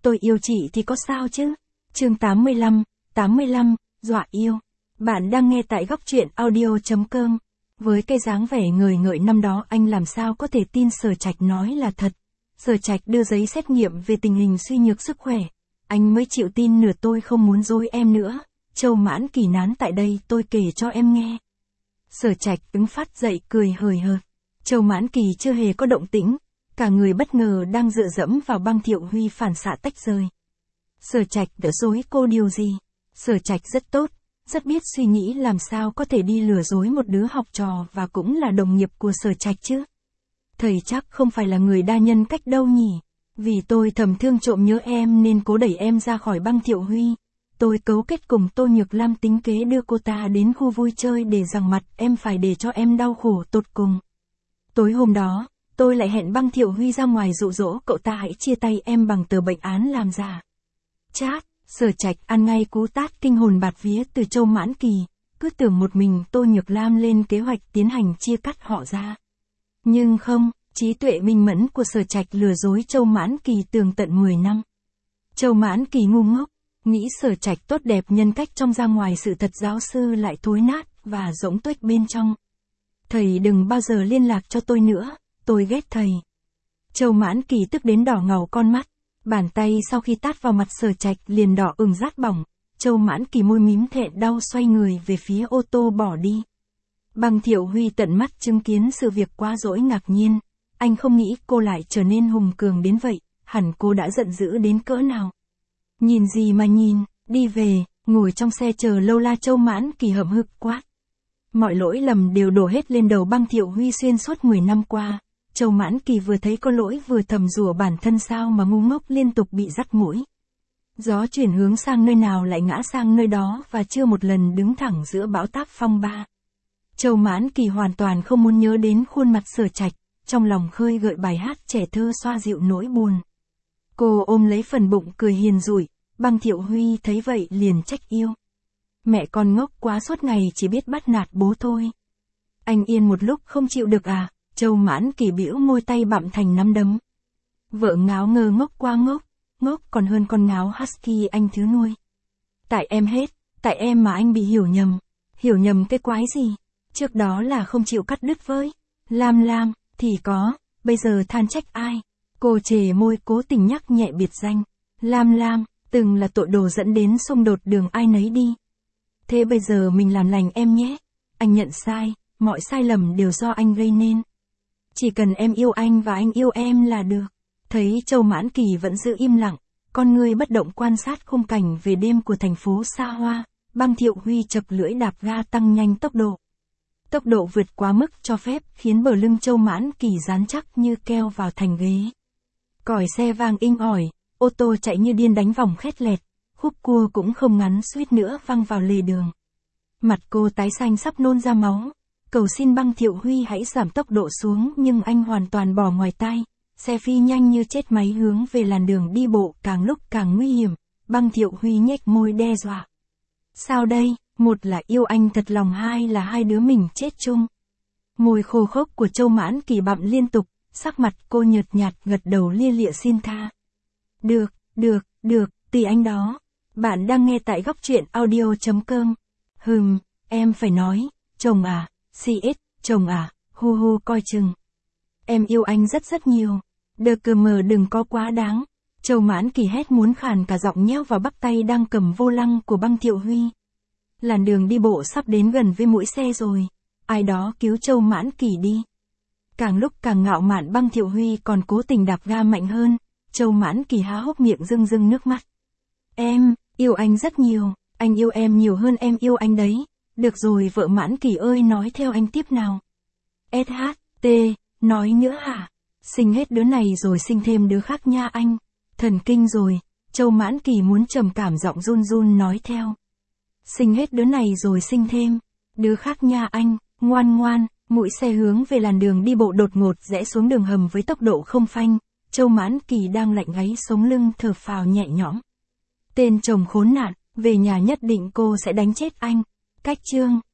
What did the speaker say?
tôi yêu chị thì có sao chứ? Chương 85, dọa yêu. Bạn đang nghe tại góc truyện audio.com. Với cái dáng vẻ ngời ngợi năm đó, anh làm sao có thể tin Sở Trạch nói là thật. Sở Trạch đưa giấy xét nghiệm về tình hình suy nhược sức khỏe. Anh mới chịu tin nửa. Tôi không muốn dối em nữa. Châu Mãn Kỳ nán tại đây, tôi kể cho em nghe. Sở Trạch đứng phát dậy cười hời hợt. Châu Mãn Kỳ chưa hề có động tĩnh. Cả người bất ngờ đang dựa dẫm vào băng Thiệu Huy phản xạ tách rời. Sở Trạch đã dối cô điều gì? Sở Trạch rất tốt, rất biết suy nghĩ làm sao có thể đi lừa dối một đứa học trò và cũng là đồng nghiệp của Sở Trạch chứ. Thầy chắc không phải là người đa nhân cách đâu nhỉ? Vì tôi thầm thương trộm nhớ em nên cố đẩy em ra khỏi băng Thiệu Huy. Tôi cấu kết cùng Tô Nhược Lam tính kế đưa cô ta đến khu vui chơi để giằng mặt em phải để cho em đau khổ tột cùng. Tối hôm đó, tôi lại hẹn băng Thiệu Huy ra ngoài dụ dỗ cậu ta hãy chia tay em bằng tờ bệnh án làm giả. Chát, Sở Trạch ăn ngay cú tát kinh hồn bạt vía từ Châu Mãn Kỳ, cứ tưởng một mình Tô Nhược Lam lên kế hoạch tiến hành chia cắt họ ra. Nhưng không, trí tuệ minh mẫn của Sở Trạch lừa dối Châu Mãn Kỳ tường tận 10 năm. Châu Mãn Kỳ ngu ngốc, nghĩ Sở Trạch tốt đẹp nhân cách trong ra ngoài sự thật giáo sư lại thối nát và rỗng tuếch bên trong. Thầy đừng bao giờ liên lạc cho tôi nữa, tôi ghét thầy. Châu Mãn Kỳ tức đến đỏ ngầu con mắt, bàn tay sau khi tát vào mặt Sở Trạch liền đỏ ửng rát bỏng. Châu Mãn Kỳ môi mím thẹn đau xoay người về phía ô tô bỏ đi. Băng Thiệu Huy tận mắt chứng kiến sự việc quá dỗi ngạc nhiên, anh không nghĩ cô lại trở nên hùng cường đến vậy, hẳn cô đã giận dữ đến cỡ nào. Nhìn gì mà nhìn, đi về, ngồi trong xe chờ lâu la. Châu Mãn Kỳ hậm hực quát. Mọi lỗi lầm đều đổ hết lên đầu băng Thiệu Huy xuyên suốt 10 năm qua. Châu Mãn Kỳ vừa thấy có lỗi vừa thầm rủa bản thân sao mà ngu ngốc liên tục bị dắt mũi. Gió chuyển hướng sang nơi nào lại ngã sang nơi đó và chưa một lần đứng thẳng giữa bão táp phong ba. Châu Mãn Kỳ hoàn toàn không muốn nhớ đến khuôn mặt Sở Trạch, trong lòng khơi gợi bài hát trẻ thơ xoa dịu nỗi buồn. Cô ôm lấy phần bụng cười hiền rủi, băng Thiệu Huy thấy vậy liền trách yêu. Mẹ con ngốc quá suốt ngày chỉ biết bắt nạt bố thôi. Anh yên một lúc không chịu được à? Châu Mãn Kỳ bĩu môi tay bặm thành nắm đấm. Vợ ngáo ngơ ngốc quá ngốc còn hơn con ngáo husky anh thứ nuôi. Tại em hết, tại em mà anh bị hiểu nhầm cái quái gì? Trước đó là không chịu cắt đứt với Lam thì có, bây giờ than trách ai? Cô chề môi cố tình nhắc nhẹ biệt danh. Lam từng là tội đồ dẫn đến xung đột đường ai nấy đi. Thế bây giờ mình làm lành em nhé. Anh nhận sai, mọi sai lầm đều do anh gây nên. Chỉ cần em yêu anh và anh yêu em là được. Thấy Châu Mãn Kỳ vẫn giữ im lặng, con người bất động quan sát khung cảnh về đêm của thành phố xa hoa, băng Thiệu Huy chập lưỡi đạp ga tăng nhanh tốc độ. Tốc độ vượt quá mức cho phép khiến bờ lưng Châu Mãn Kỳ dán chắc như keo vào thành ghế. Còi xe vang inh ỏi, ô tô chạy như điên đánh vòng khét lẹt, khúc cua cũng không ngắn suýt nữa văng vào lề đường. Mặt cô tái xanh sắp nôn ra máu, cầu xin băng Thiệu Huy hãy giảm tốc độ xuống nhưng anh hoàn toàn bỏ ngoài tai. Xe phi nhanh như chết máy hướng về làn đường đi bộ càng lúc càng nguy hiểm, băng Thiệu Huy nhếch môi đe dọa. Sao đây, một là yêu anh thật lòng, hai là hai đứa mình chết chung. Môi khô khốc của Châu Mãn Kỳ bặm liên tục, sắc mặt cô nhợt nhạt gật đầu lia lịa xin tha. Được, tùy anh đó. Bạn đang nghe tại góc truyện audio.com. Em phải nói, chồng à, chồng à, hu coi chừng. Em yêu anh rất nhiều. Đừng có quá đáng. Châu Mãn Kỳ hét muốn khàn cả giọng nheo vào bắp tay đang cầm vô lăng của băng Thiệu Huy. Làn đường đi bộ sắp đến gần với mũi xe rồi. Ai đó cứu Châu Mãn Kỳ đi. Càng lúc càng ngạo mạn băng Thiệu Huy còn cố tình đạp ga mạnh hơn. Châu Mãn Kỳ há hốc miệng rưng nước mắt. Em yêu anh rất nhiều. Anh yêu em nhiều hơn em yêu anh đấy. Được rồi vợ Mãn Kỳ ơi, nói theo anh tiếp nào. SHT, nói nữa hả? Sinh hết đứa này rồi sinh thêm đứa khác nha anh. Thần kinh rồi. Châu Mãn Kỳ muốn trầm cảm giọng run nói theo. Sinh hết đứa này rồi sinh thêm đứa khác nha anh. Ngoan. Mũi xe hướng về làn đường đi bộ đột ngột rẽ xuống đường hầm với tốc độ không phanh. Châu Mãn Kỳ đang lạnh gáy sống lưng thở phào nhẹ nhõm. Tên chồng khốn nạn, về nhà nhất định cô sẽ đánh chết anh. Cách chương